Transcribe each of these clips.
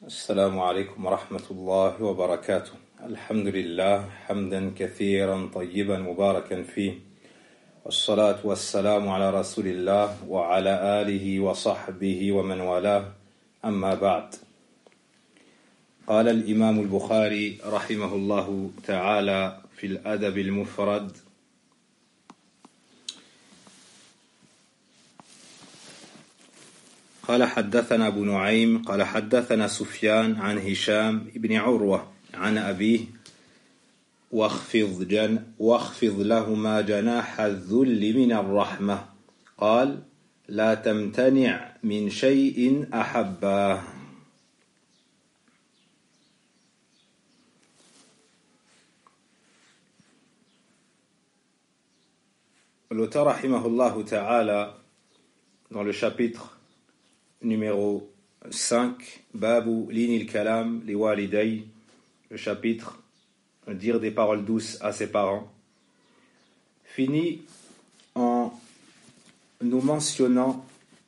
السلام عليكم ورحمة الله وبركاته. الحمد لله حمدا كثيرا طيبا مباركا فيه، والصلاة والسلام على رسول الله وعلى آله وصحبه ومن والاه، أما بعد. قال الإمام البخاري رحمه الله تعالى في الأدب المفرد: قال حدثنا أبو نعيم قال حدثنا سفيان عن هشام بن عروة عن أبيه: واخفض لهما جناح الذل من الرحمة، قال: لا تمتنع من شيء أحباه. L'auteur rahimahullah ta'ala, dans le chapitre numéro 5, Babu Linil Kalam li Waliday, le chapitre dire des paroles douces à ses parents, finit en nous mentionnant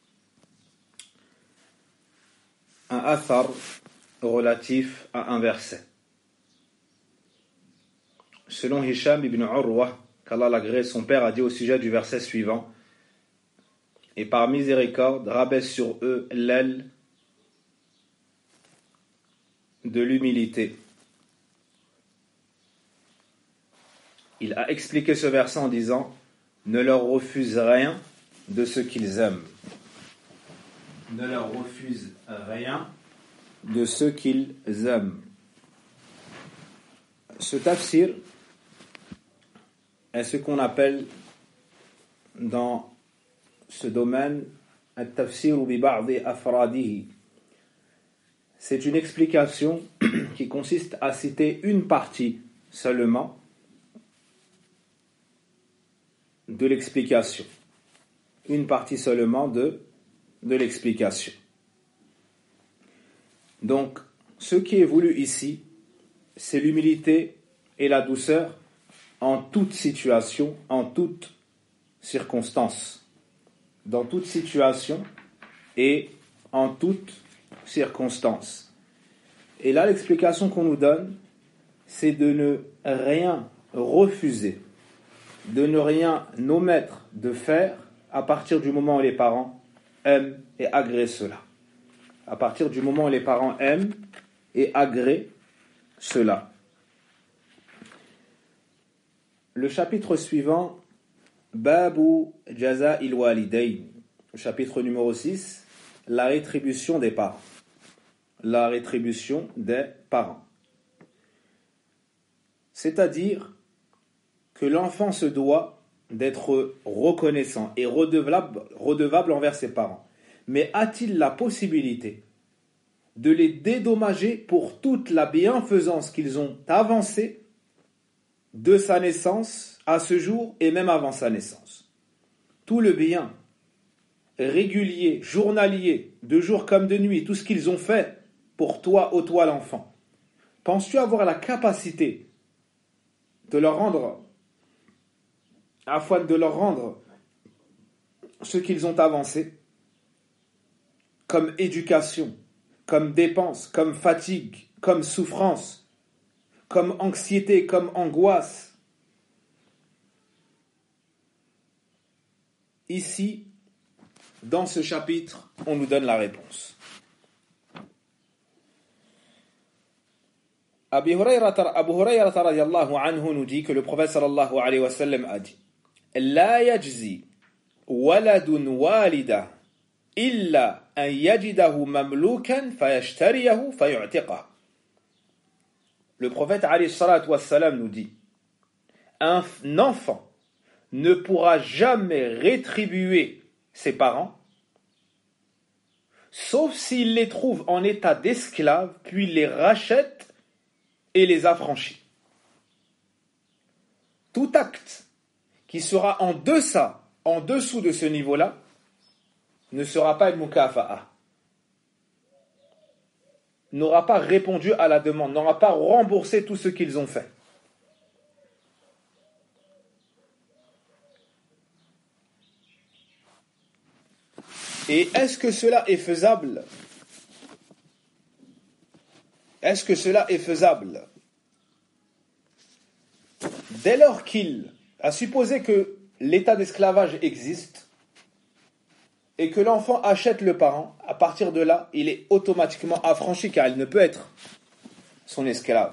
un athar relatif à un verset. Selon Hisham ibn Urwa, qu'Allah l'agrée, son père a dit au sujet du verset suivant: et par miséricorde, rabaisse sur eux l'aile de l'humilité. Il a expliqué ce verset en disant: ne leur refuse rien de ce qu'ils aiment. Ne leur refuse rien de ce qu'ils aiment. Ce tafsir est ce qu'on appelle dans ce domaine al-tafsir bi ba'di afradihi. C'est une explication qui consiste à citer une partie seulement de l'explication. Une partie seulement de l'explication. Donc, ce qui est voulu ici, c'est l'humilité et la douceur en toute situation, en toute circonstance. Dans toute situation et en toute circonstance. Et là, l'explication qu'on nous donne, c'est de ne rien refuser, de ne rien omettre de faire à partir du moment où les parents aiment et agréent cela. À partir du moment où les parents aiment et agréent cela. Le chapitre suivant, Babu Jaza il Walidayn, le chapitre numéro 6, la rétribution des parents. La rétribution des parents. C'est-à-dire que l'enfant se doit d'être reconnaissant et redevable envers ses parents. Mais a-t-il la possibilité de les dédommager pour toute la bienfaisance qu'ils ont avancée de sa naissance à ce jour et même avant sa naissance? Tout le bien régulier, journalier, de jour comme de nuit, tout ce qu'ils ont fait pour toi, ô toi l'enfant, penses-tu avoir la capacité de leur rendre, afin de leur rendre ce qu'ils ont avancé, comme éducation, comme dépense, comme fatigue, comme souffrance, comme anxiété, comme angoisse? Ici, dans ce chapitre, on nous donne la réponse. Abu Hurayrata radiyallahu anhu nous dit que le prophète sallallahu alayhi wa sallam a dit: La yajzi waladun walida illa an yajidahu mamlukan fayashtariyahu fayu'tiqah. Le prophète alayhi salatu wa sallam nous dit: un enfant ne pourra jamais rétribuer ses parents sauf s'il les trouve en état d'esclaves, puis les rachète et les affranchit. Tout acte qui sera en dessous de ce niveau-là, ne sera pas une mukafa'a, n'aura pas répondu à la demande, n'aura pas remboursé tout ce qu'ils ont fait. Et est-ce que cela est faisable Est-ce que cela est faisable? Dès lors qu'il a supposé que l'état d'esclavage existe et que l'enfant achète le parent, à partir de là, il est automatiquement affranchi car il ne peut être son esclave.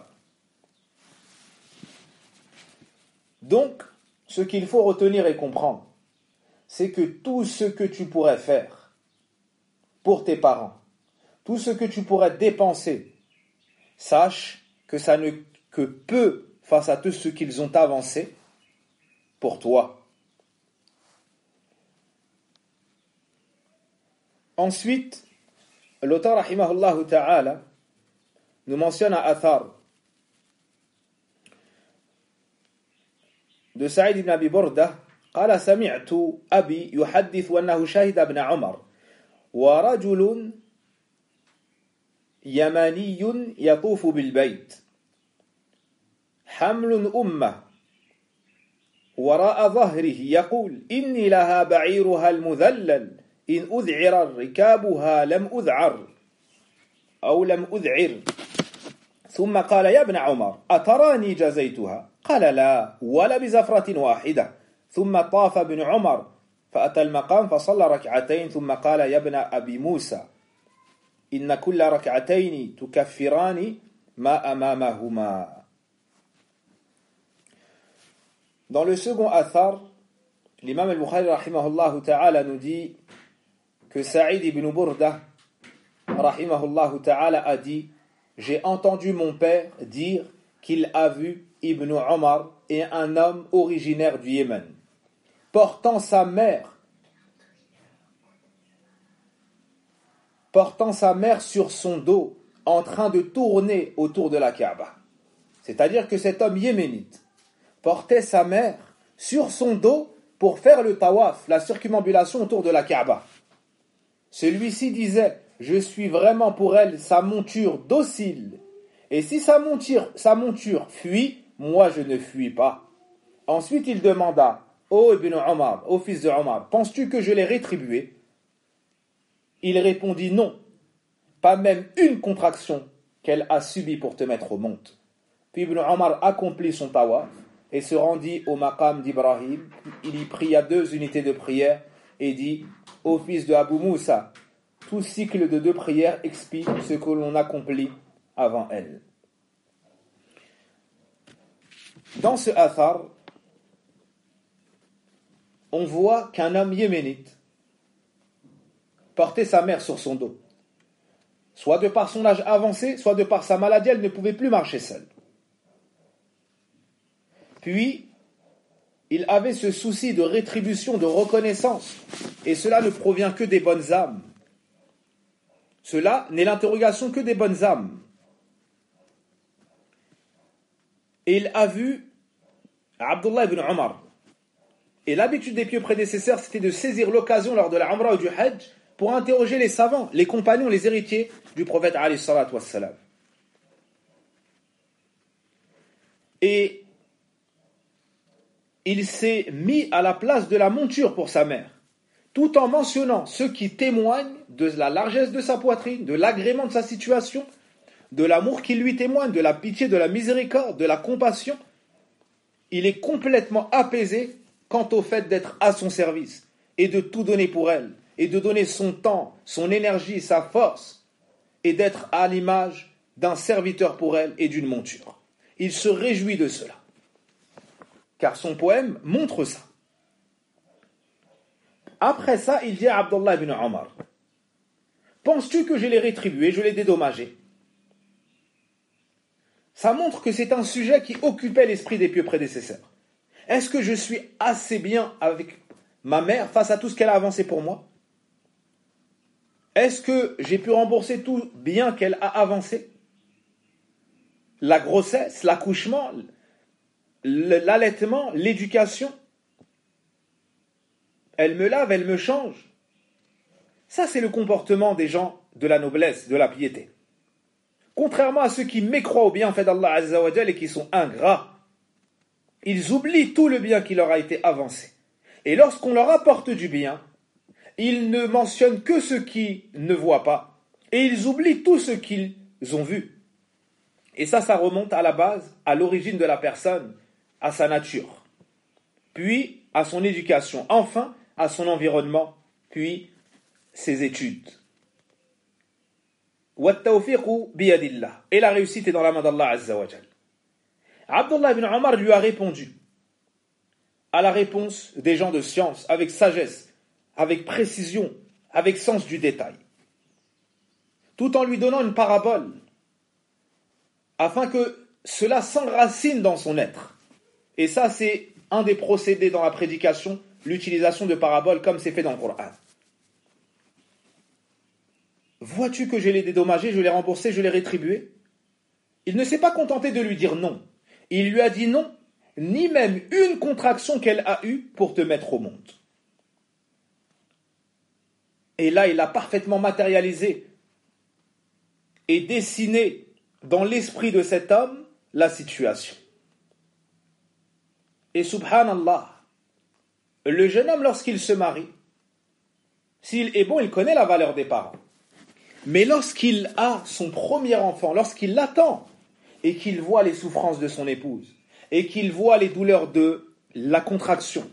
Donc, ce qu'il faut retenir et comprendre, c'est que tout ce que tu pourrais faire pour tes parents, tout ce que tu pourrais dépenser, sache que ça ne que peu face à tout ce qu'ils ont avancé pour toi. Ensuite, l'auteur rahimahullah ta'ala nous mentionne un athar de Saïd ibn Abi Burda قال سمعت أبي يحدث أنه شهد ابن عمر ورجل يماني يطوف بالبيت حمل أمه وراء ظهره يقول إني لها بعيرها المذلل إن أذعر ركابها لم أذعر أو لم أذعر ثم قال يا ابن عمر أتراني جزيتها قال لا ولا بزفرة واحدة ثم طاف ابن عمر فأتى المقام فصلى ركعتين ثم قال يا ابن أبي موسى إن كل ركعتين تكفران ما أمامهما. Dans le second athar, l'imam al-Bukhari rahimahullah ta'ala nous dit que Saïd ibn Burda rahimahullah ta'ala a dit: j'ai entendu mon père dire qu'il a vu Ibn Omar et un homme originaire du Yémen portant sa mère sur son dos en train de tourner autour de la Kaaba. C'est-à-dire que cet homme yéménite portait sa mère sur son dos pour faire le tawaf, la circumambulation autour de la Kaaba. Celui-ci disait: je suis vraiment pour elle sa monture docile, et si sa monture fuit, moi je ne fuis pas. Ensuite il demanda: ô Ibn Omar, ô fils de Omar, penses-tu que je l'ai rétribué? Il répondit: non, pas même une contraction qu'elle a subie pour te mettre au monde. Puis Ibn Omar accomplit son tawaf et se rendit au maqam d'Ibrahim. Il y pria 2 unités de prière et dit: ô fils de Abu Moussa, tout cycle de 2 prières expie ce que l'on accomplit avant elle. Dans ce athar, on voit qu'un homme yéménite portait sa mère sur son dos. Soit de par son âge avancé, soit de par sa maladie, elle ne pouvait plus marcher seule. Puis, il avait ce souci de rétribution, de reconnaissance, et cela ne provient que des bonnes âmes. Cela n'est l'interrogation que des bonnes âmes. Et il a vu Abdullah ibn Omar. Et l'habitude des pieux prédécesseurs, c'était de saisir l'occasion lors de la Umrah ou du Hajj pour interroger les savants, les compagnons, les héritiers du prophète alayhi salatu wassalam. Et il s'est mis à la place de la monture pour sa mère, tout en mentionnant ce qui témoigne de la largesse de sa poitrine, de l'agrément de sa situation, de l'amour qu'il lui témoigne, de la pitié, de la miséricorde, de la compassion. Il est complètement apaisé quant au fait d'être à son service et de tout donner pour elle, et de donner son temps, son énergie, sa force, et d'être à l'image d'un serviteur pour elle et d'une monture. Il se réjouit de cela, car son poème montre ça. Après ça, il dit à Abdullah ibn Omar: penses-tu que je l'ai rétribué, je l'ai dédommagé? Ça montre que c'est un sujet qui occupait l'esprit des pieux prédécesseurs. Est-ce que je suis assez bien avec ma mère face à tout ce qu'elle a avancé pour moi? Est-ce que j'ai pu rembourser tout bien qu'elle a avancé? La grossesse, l'accouchement, l'allaitement, l'éducation. Elle me lave, elle me change. Ça, c'est le comportement des gens de la noblesse, de la piété. Contrairement à ceux qui mécroient au bienfait d'Allah Azza wa Jal et qui sont ingrats, ils oublient tout le bien qui leur a été avancé. Et lorsqu'on leur apporte du bien, ils ne mentionnent que ce qu'ils ne voient pas, et ils oublient tout ce qu'ils ont vu. Et ça remonte à la base, à l'origine de la personne, à sa nature, puis à son éducation, enfin à son environnement, puis ses études. وَالتَّوْفِيقُ بِيَدِ اللَّهِ. Et la réussite est dans la main d'Allah Azza wa Jal. Abdullah ibn Omar lui a répondu à la réponse des gens de science, avec sagesse, avec précision, avec sens du détail, tout en lui donnant une parabole, afin que cela s'enracine dans son être. Et ça, c'est un des procédés dans la prédication, l'utilisation de paraboles comme c'est fait dans le Coran. Vois-tu que je l'ai dédommagé, je l'ai remboursé, je l'ai rétribué? Il ne s'est pas contenté de lui dire non. Il lui a dit non, ni même une contraction qu'elle a eue pour te mettre au monde. Et là, il a parfaitement matérialisé et dessiné dans l'esprit de cet homme la situation. Et subhanallah, le jeune homme, lorsqu'il se marie, s'il est bon, il connaît la valeur des parents. Mais lorsqu'il a son premier enfant, lorsqu'il l'attend, et qu'il voit les souffrances de son épouse, et qu'il voit les douleurs de la contraction,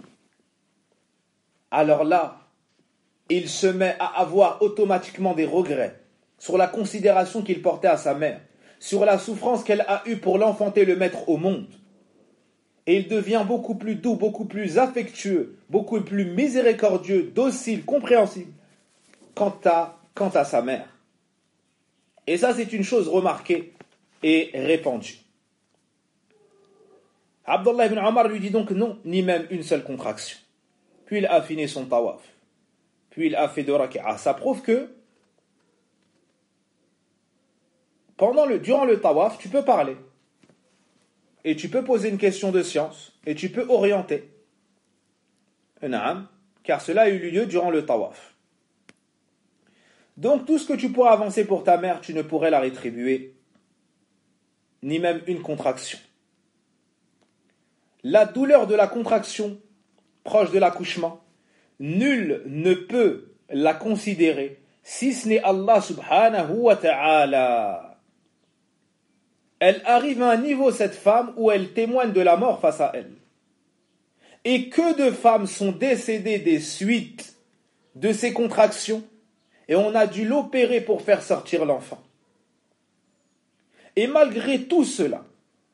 alors là, il se met à avoir automatiquement des regrets sur la considération qu'il portait à sa mère, sur la souffrance qu'elle a eue pour l'enfanter, le mettre au monde. Et il devient beaucoup plus doux, beaucoup plus affectueux, beaucoup plus miséricordieux, docile, compréhensible quant à sa mère. Et ça, c'est une chose remarquée et répandue. Abdullah ibn Omar lui dit donc non, ni même une seule contraction. Puis il a fini son tawaf. Puis il a fait 2 raka'a. Ça prouve que durant le tawaf, tu peux parler. Et tu peux poser une question de science. Et tu peux orienter. Naam, car cela a eu lieu durant le tawaf. Donc tout ce que tu pourras avancer pour ta mère, tu ne pourrais la rétribuer, ni même une contraction. La douleur de la contraction, proche de l'accouchement, nul ne peut la considérer, si ce n'est Allah subhanahu wa ta'ala. Elle arrive à un niveau, cette femme, où elle témoigne de la mort face à elle. Et que de femmes sont décédées des suites de ces contractions, et on a dû l'opérer pour faire sortir l'enfant. Et malgré tout cela,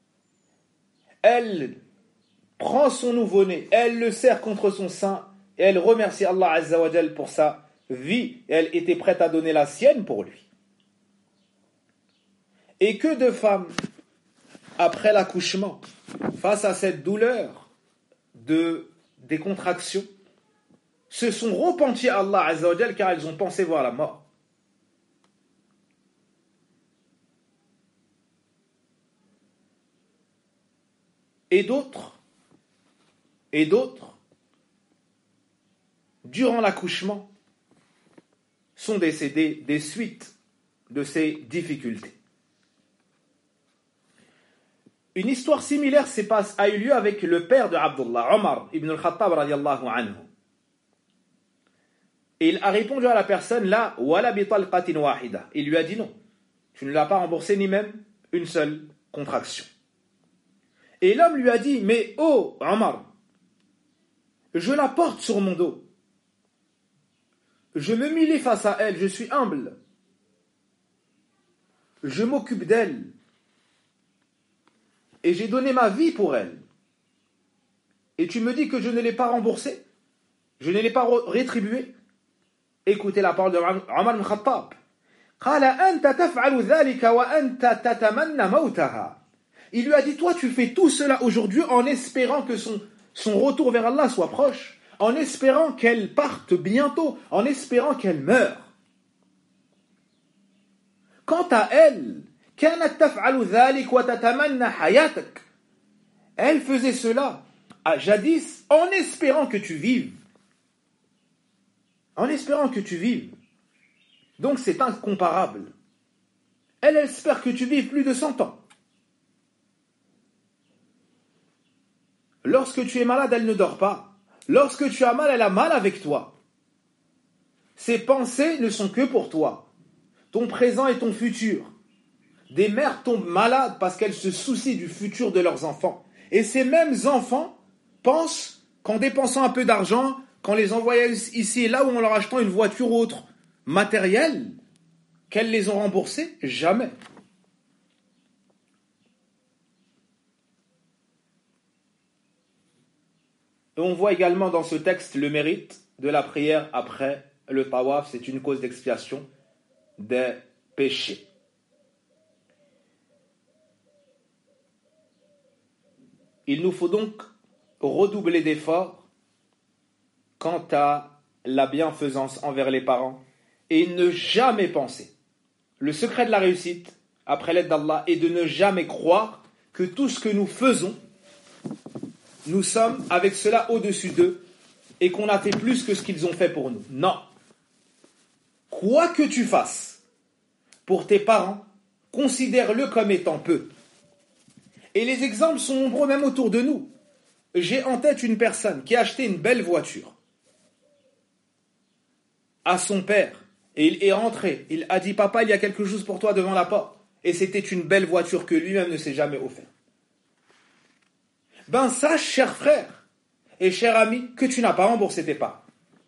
elle prend son nouveau-né, elle le serre contre son sein, et elle remercie Allah Azza wa Jal pour sa vie, et elle était prête à donner la sienne pour lui. Et que de femmes, après l'accouchement, face à cette douleur des contractions, se sont repenties à Allah Azza wa Jal car elles ont pensé voir la mort. Et d'autres, durant l'accouchement, sont décédés des suites de ces difficultés. Une histoire similaire a eu lieu avec le père de Abdullah, Omar ibn al-Khattab radiyallahu anhu. Et il a répondu à la personne, la wala bi talqatin wahida. Il lui a dit non, tu ne l'as pas remboursé ni même une seule contraction. Et l'homme lui a dit, mais oh Omar, je la porte sur mon dos. Je me humilie face à elle, je suis humble. Je m'occupe d'elle. Et j'ai donné ma vie pour elle. Et tu me dis que je ne l'ai pas remboursée, je ne l'ai pas rétribuée. Écoutez la parole de Omar ibn Khattab. Il lui a dit, toi tu fais tout cela aujourd'hui en espérant que son retour vers Allah soit proche, en espérant qu'elle parte bientôt, en espérant qu'elle meure. Quant à elle, elle faisait cela jadis en espérant que tu vives. En espérant que tu vives. Donc c'est incomparable. Elle espère que tu vives plus de 100 ans. Lorsque tu es malade, elle ne dort pas. Lorsque tu as mal, elle a mal avec toi. Ses pensées ne sont que pour toi. Ton présent et ton futur. Des mères tombent malades parce qu'elles se soucient du futur de leurs enfants. Et ces mêmes enfants pensent qu'en dépensant un peu d'argent, qu'en les envoyant ici et là ou en leur achetant une voiture ou autre matérielle, qu'elles les ont remboursées. Jamais. Et on voit également dans ce texte le mérite de la prière après le tawaf. C'est une cause d'expiation des péchés. Il nous faut donc redoubler d'efforts quant à la bienfaisance envers les parents et ne jamais penser. Le secret de la réussite, après l'aide d'Allah, est de ne jamais croire que tout ce que nous faisons, nous sommes avec cela au-dessus d'eux et qu'on a fait plus que ce qu'ils ont fait pour nous. Non. Quoi que tu fasses pour tes parents, considère-le comme étant peu. Et les exemples sont nombreux même autour de nous. J'ai en tête une personne qui a acheté une belle voiture à son père. Et il est rentré. Il a dit, papa, il y a quelque chose pour toi devant la porte. Et c'était une belle voiture que lui-même ne s'est jamais offert. Ben sache, cher frère et cher ami, que tu n'as pas remboursé tes parts.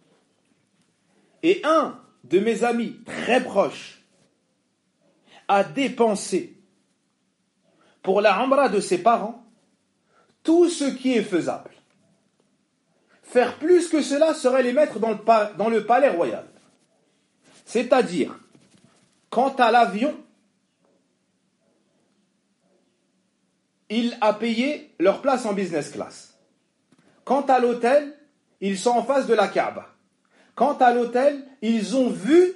Et un de mes amis très proches a dépensé pour la umra de ses parents tout ce qui est faisable. Faire plus que cela serait les mettre dans le palais royal. C'est-à-dire, quant à l'avion, il a payé leur place en business class. Quant à l'hôtel, ils sont en face de la Kaaba. Quant à l'hôtel, ils ont vu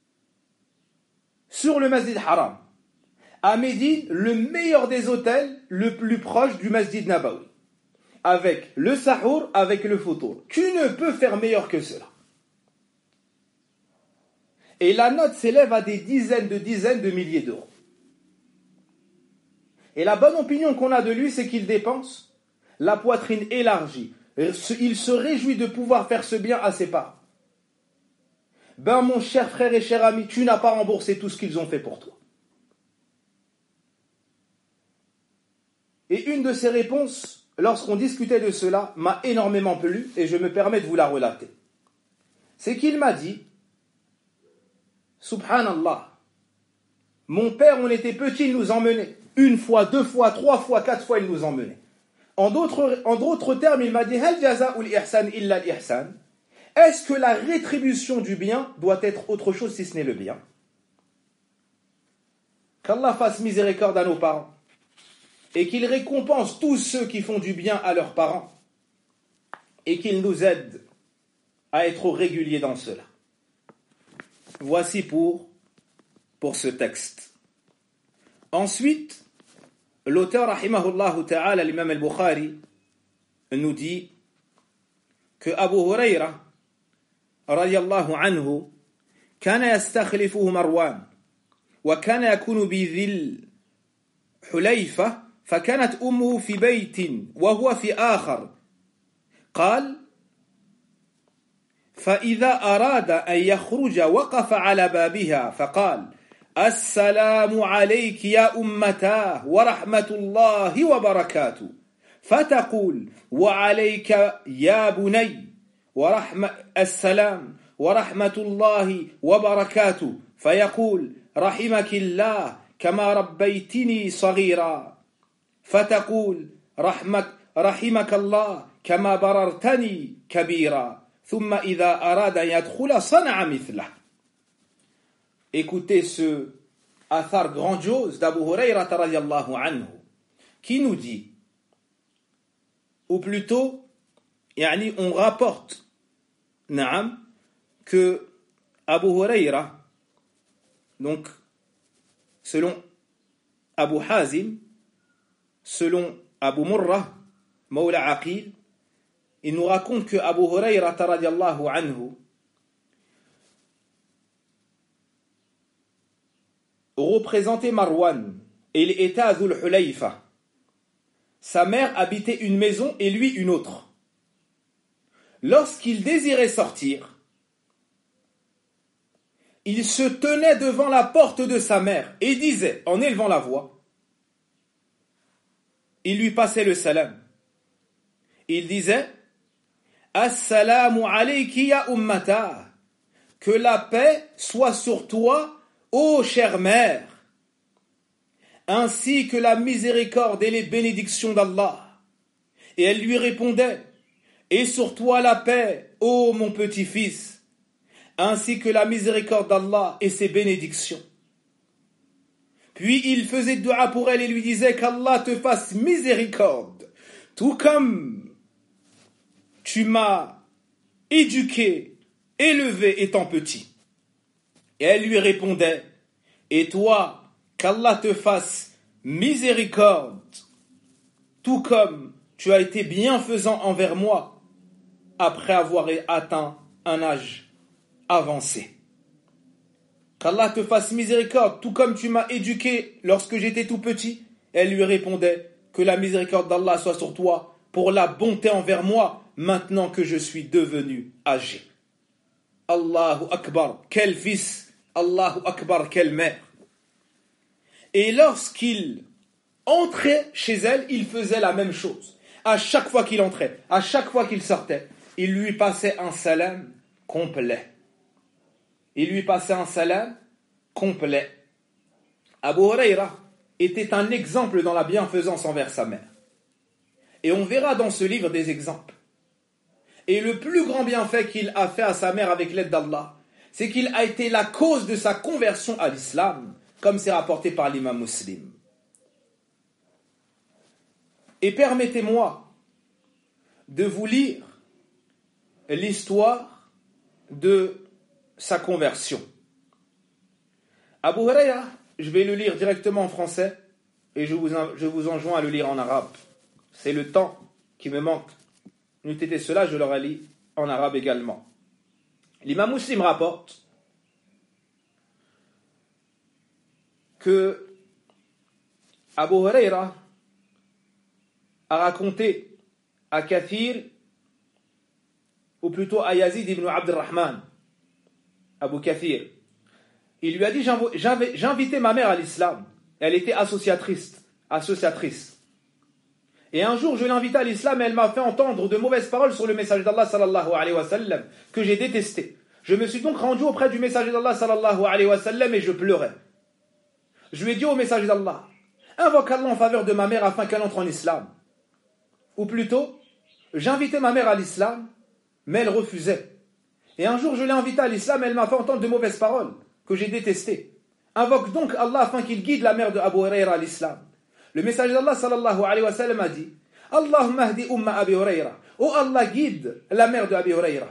sur le Masjid Haram. À Médine, le meilleur des hôtels, le plus proche du Masjid Nabawi. Avec le sahour, avec le foutour. Tu ne peux faire meilleur que cela. Et la note s'élève à des dizaines de milliers d'euros. Et la bonne opinion qu'on a de lui, c'est qu'il dépense la poitrine élargie. Il se réjouit de pouvoir faire ce bien à ses parents. Ben mon cher frère et cher ami, tu n'as pas remboursé tout ce qu'ils ont fait pour toi. Et une de ses réponses, lorsqu'on discutait de cela, m'a énormément plu et je me permets de vous la relater. C'est qu'il m'a dit, Subhanallah, mon père, on était petit, il nous emmenait. Une fois, deux fois, trois fois, quatre fois, il nous emmenait. En d'autres termes, il m'a dit, Hal jaza'ul ihsan illa al-ihsan. Est-ce que la rétribution du bien doit être autre chose si ce n'est le bien? Qu'Allah fasse miséricorde à nos parents et qu'il récompense tous ceux qui font du bien à leurs parents et qu'il nous aide à être réguliers dans cela. Voici pour ce texte. Ensuite, l'auteur rahimahullah ta'ala, l'imam al-Bukhari, nous dit que Abu Huraira radiyallahu anhu كان يستخلفه مروان وكان يكون بذي الحليفة فكانت أمه في بيت وهو في آخر قال فإذا أراد أن يخرج وقف على بابها فقال السلام عليك يا أمتاه ورحمة الله وبركاته فتقول وعليك يا بني السلام ورحمة الله وبركاته فيقول رحمك الله كما ربيتني صغيرا فتقول رحمك الله كما بررتني كبيرا ثم إذا أراد أن يدخل صنع مثله. Écoutez ce athar grandiose d'Abu Hurayrata radiyallahu anhu qui nous dit, ou plutôt, on rapporte que Abu Hurayra, donc selon Abu Hazim, selon Abu Murrah, Mawla Aqil, il nous raconte que Abu Hurayrata radiyallahu anhu représentait Marwan et il était à Dhul Hulayfa. Sa mère habitait une maison et lui une autre. Lorsqu'il désirait sortir, il se tenait devant la porte de sa mère et disait, en élevant la voix, il lui passait le salam. Il disait, Assalamu alayki ya ummata, que la paix soit sur toi, ô chère mère, ainsi que la miséricorde et les bénédictions d'Allah. Et elle lui répondait, et sur toi la paix, ô mon petit-fils, ainsi que la miséricorde d'Allah et ses bénédictions. Puis il faisait dua pour elle et lui disait qu'Allah te fasse miséricorde, tout comme tu m'as éduqué, élevé étant petit. Et elle lui répondait, et toi, qu'Allah te fasse miséricorde, tout comme tu as été bienfaisant envers moi, après avoir atteint un âge avancé. Qu'Allah te fasse miséricorde, tout comme tu m'as éduqué lorsque j'étais tout petit. Elle lui répondait, que la miséricorde d'Allah soit sur toi, pour la bonté envers moi, maintenant que je suis devenu âgé. Allahu Akbar, quel fils, Allahu Akbar, quelle mère. Et lorsqu'il entrait chez elle, il faisait la même chose. À chaque fois qu'il entrait, à chaque fois qu'il sortait, il lui passait un salam complet. Il lui passait un salam complet. Abu Huraira était un exemple dans la bienfaisance envers sa mère. Et on verra dans ce livre des exemples. Et le plus grand bienfait qu'il a fait à sa mère avec l'aide d'Allah, c'est qu'il a été la cause de sa conversion à l'islam, comme c'est rapporté par l'imam Muslim. Et permettez-moi de vous lire l'histoire de sa conversion. Abu Huraira, je vais le lire directement en français et je vous enjoins à le lire en arabe. C'est le temps qui me manque. N'eût été cela, je l'aurais lu en arabe également. L'imam Muslim rapporte que Abu Huraira a raconté à Kathir, ou plutôt à Yazid ibn Abdurrahman, Abu Kathir. Il lui a dit, j'invitais ma mère à l'islam. Elle était associatrice. Et un jour, je l'invitais à l'islam et elle m'a fait entendre de mauvaises paroles sur le messager d'Allah sallallahu alayhi wa sallam, que j'ai détesté. Je me suis donc rendu auprès du messager d'Allah sallallahu alayhi wa sallam et je pleurais. Je lui ai dit au messager d'Allah, invoque Allah en faveur de ma mère afin qu'elle entre en islam. Ou plutôt, j'invitais ma mère à l'islam, mais elle refusait. Et un jour, je l'ai invitée à l'islam et elle m'a fait entendre de mauvaises paroles, que j'ai détestées. Invoque donc Allah afin qu'il guide la mère de Abu Huraira à l'islam. Le messager d'Allah sallallahu alayhi wa sallam a dit, Allahumma hdi umma Abi Huraira. Oh Allah, guide la mère de Abi Huraira.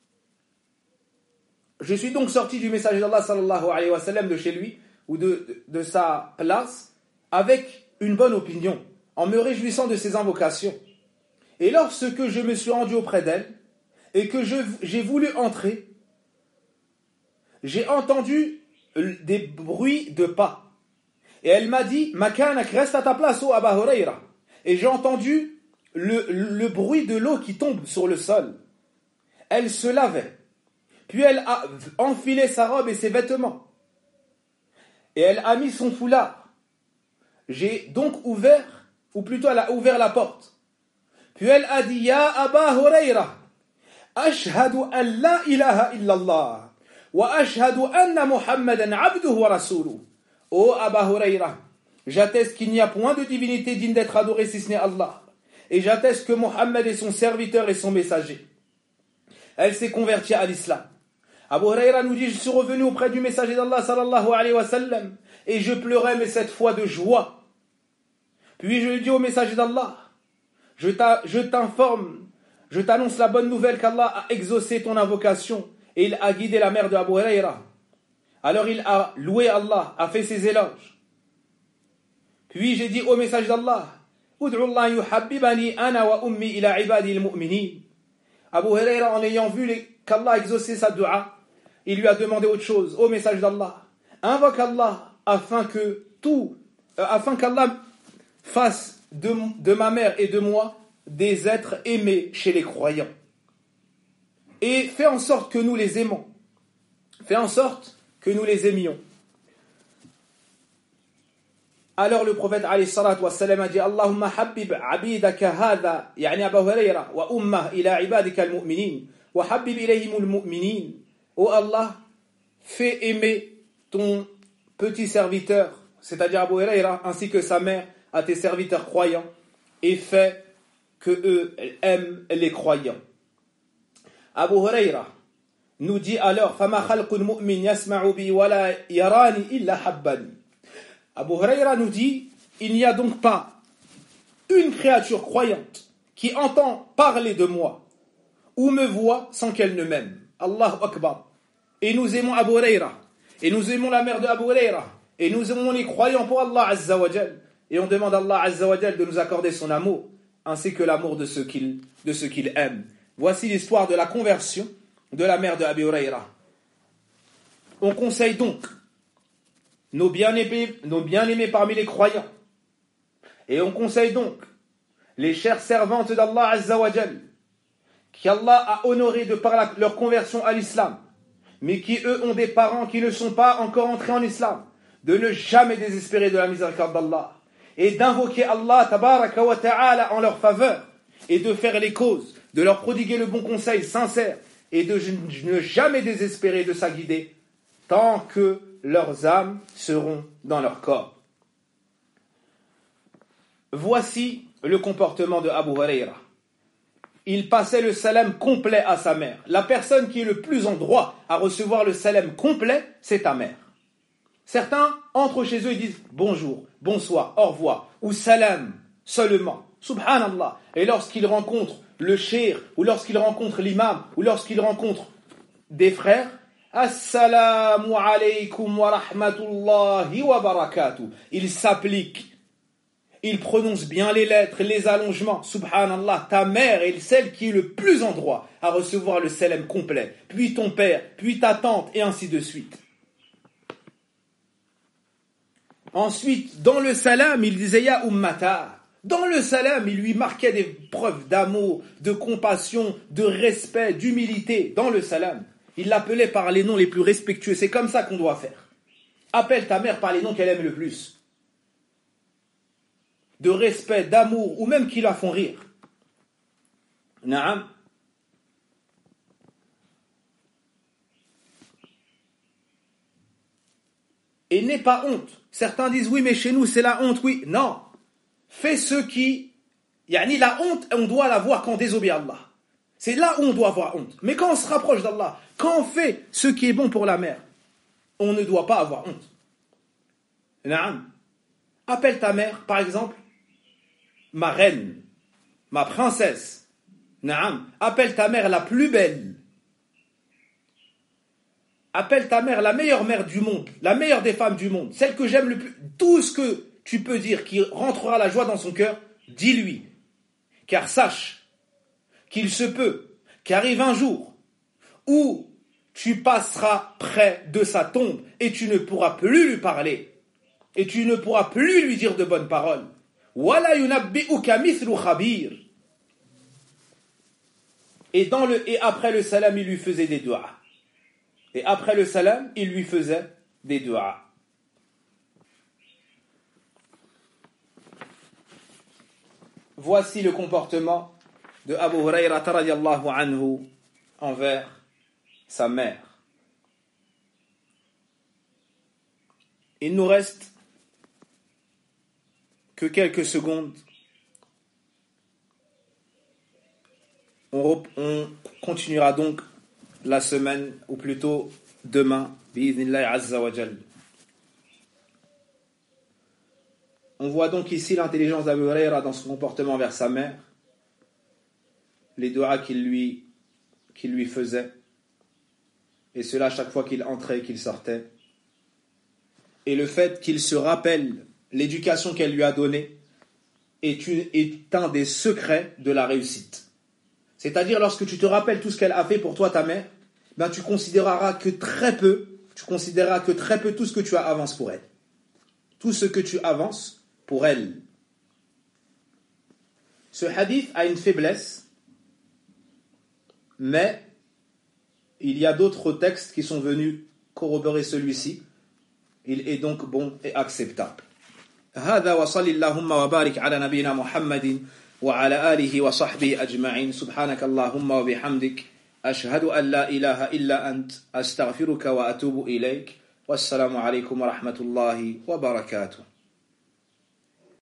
Je suis donc sorti du messager d'Allah sallallahu alayhi wa sallam de chez lui, ou de sa place, avec une bonne opinion, en me réjouissant de ses invocations. Et lorsque je me suis rendu auprès d'elle, et que j'ai voulu entrer, j'ai entendu des bruits de pas. Et elle m'a dit, Makanak, reste à ta place, ô Abu Huraira. Et j'ai entendu le bruit de l'eau qui tombe sur le sol. Elle se lavait. Puis elle a enfilé sa robe et ses vêtements. Et elle a mis son foulard. J'ai donc ouvert, ou plutôt elle a ouvert la porte. Puis elle a dit, Ya Abu Huraira, ashhadu an la ilaha illallah, wa ashhadu anna Muhammadan abduhu wa rasuluhu. Ô Abu Huraira, j'atteste qu'il n'y a point de divinité digne d'être adorée si ce n'est Allah. Et j'atteste que Mohammed est son serviteur et son messager. Elle s'est convertie à l'islam. Abu Huraira nous dit, je suis revenu auprès du messager d'Allah sallallahu alayhi wa sallam et je pleurais, mais cette fois de joie. Puis je lui dis au messager d'Allah, je t'informe, je t'annonce la bonne nouvelle qu'Allah a exaucé ton invocation et il a guidé la mère de Abu Huraira. Alors il a loué Allah, a fait ses éloges. Puis j'ai dit au message d'Allah, Ud'u Allah yuhabbibani ana wa ummi ila ibadi al-mu'minin. Abu Huraira, en ayant vu qu'Allah a exaucé sa dua, il lui a demandé autre chose, au message d'Allah. Invoque Allah afin qu'Allah fasse de ma mère et de moi des êtres aimés chez les croyants. Et fais en sorte que nous les aimons. Fais en sorte que nous les aimions. Alors le prophète alayhi salatu wassalam a dit Allahumma habib abidaka hadha yani Abu Hurayra wa ummah ila ibadika al-mu'minin wa habib ilayhim al-mu'minin. Oh Allah, fais aimer ton petit serviteur, c'est-à-dire Abu Hurayra, ainsi que sa mère, à tes serviteurs croyants, et fais que eux aiment les croyants. Abu Hurayra nous dit alors فَمَا خَلْقٌ مُؤْمِنْ يَسْمَعُ بِي وَلَا يَرَانِ إِلَّا حَبَّنِي. Abu Hurayra nous dit il n'y a donc pas une créature croyante qui entend parler de moi ou me voit sans qu'elle ne m'aime. Allahu Akbar. Et nous aimons Abu Hurayra, et nous aimons la mère de Abu Hurayra, et nous aimons les croyants pour Allah Azza wa Jal, et on demande à Allah Azza wa Jal de nous accorder son amour, ainsi que l'amour de ceux qu'il aime. Voici l'histoire de la conversion de la mère de Abu Hurayra. On conseille donc nos bien-aimés parmi les croyants, et on conseille donc les chères servantes d'Allah Azza wa Jal, qu'Allah a honoré de par leur conversion à l'islam, mais qui eux ont des parents qui ne sont pas encore entrés en islam, de ne jamais désespérer de la miséricorde d'Allah, et d'invoquer Allah tabaraka wa ta'ala en leur faveur, et de faire les causes, de leur prodiguer le bon conseil sincère, et de ne jamais désespérer de sa guidée, tant que leurs âmes seront dans leur corps. Voici le comportement de Abu Hurayra. Il passait le salam complet à sa mère. La personne qui est le plus en droit à recevoir le salam complet, c'est ta mère. Certains entrent chez eux et disent bonjour, bonsoir, au revoir, ou salam seulement. Subhanallah. Et lorsqu'ils rencontrent le cheikh, ou lorsqu'ils rencontrent l'imam, ou lorsqu'ils rencontrent des frères, Assalamu alaykum wa rahmatullahi wa barakatuh. Ils s'appliquent. Ils prononcent bien les lettres, les allongements. Subhanallah, ta mère est celle qui est le plus en droit à recevoir le salam complet. Puis ton père, puis ta tante, et ainsi de suite. Ensuite, dans le salam, il disait Ya ummata. Dans le salam, il lui marquait des preuves d'amour, de compassion, de respect, d'humilité. Dans le salam, il l'appelait par les noms les plus respectueux. C'est comme ça qu'on doit faire. Appelle ta mère par les noms qu'elle aime le plus. De respect, d'amour, ou même qui la font rire. Naam. Et n'aie pas honte. Certains disent oui, mais chez nous c'est la honte. Oui, non. Fais ce qui... la honte, on doit la voir quand on désobéit à Allah. C'est là où on doit avoir honte. Mais quand on se rapproche d'Allah, quand on fait ce qui est bon pour la mère, on ne doit pas avoir honte. Naam. Appelle ta mère, par exemple, ma reine, ma princesse. Naam. Appelle ta mère la plus belle. Appelle ta mère la meilleure mère du monde, la meilleure des femmes du monde, celle que j'aime le plus. Tout ce que tu peux dire qui rentrera la joie dans son cœur, dis-lui. Car sache qu'il se peut qu'arrive un jour où tu passeras près de sa tombe et tu ne pourras plus lui parler et tu ne pourras plus lui dire de bonnes paroles. Wala yunabbi'uka mithlu khabir. Et après le salam, il lui faisait des du'as. Et après le salam, il lui faisait des du'as. Voici le comportement de Abu Hurayra radiyallahu anhu envers sa mère. Il nous reste que quelques secondes. On continuera donc la semaine, ou plutôt demain, bi'idhnillahi azza wa jal. On voit donc ici l'intelligence d'Abu Hurayra dans son comportement vers sa mère, les du'as qu'il lui faisait, et cela chaque fois qu'il entrait et qu'il sortait, et le fait qu'il se rappelle l'éducation qu'elle lui a donnée est un des secrets de la réussite. C'est-à-dire, lorsque tu te rappelles tout ce qu'elle a fait pour toi, ta mère, ben tu considéreras que très peu tout ce que tu avances pour elle. Tout ce que tu avances pour elle. Ce hadith a une faiblesse, mais il y a d'autres textes qui sont venus corroborer celui-ci, il est donc bon et acceptable. هذا وصل اللهم وبارك على نبينا محمد وعلى آله وصحبه أجمعين سبحانك اللهم وبحمدك أشهد أن لا إله إلا أنت أستغفرك وأتوب إليك والسلام عليكم ورحمة الله وبركاته.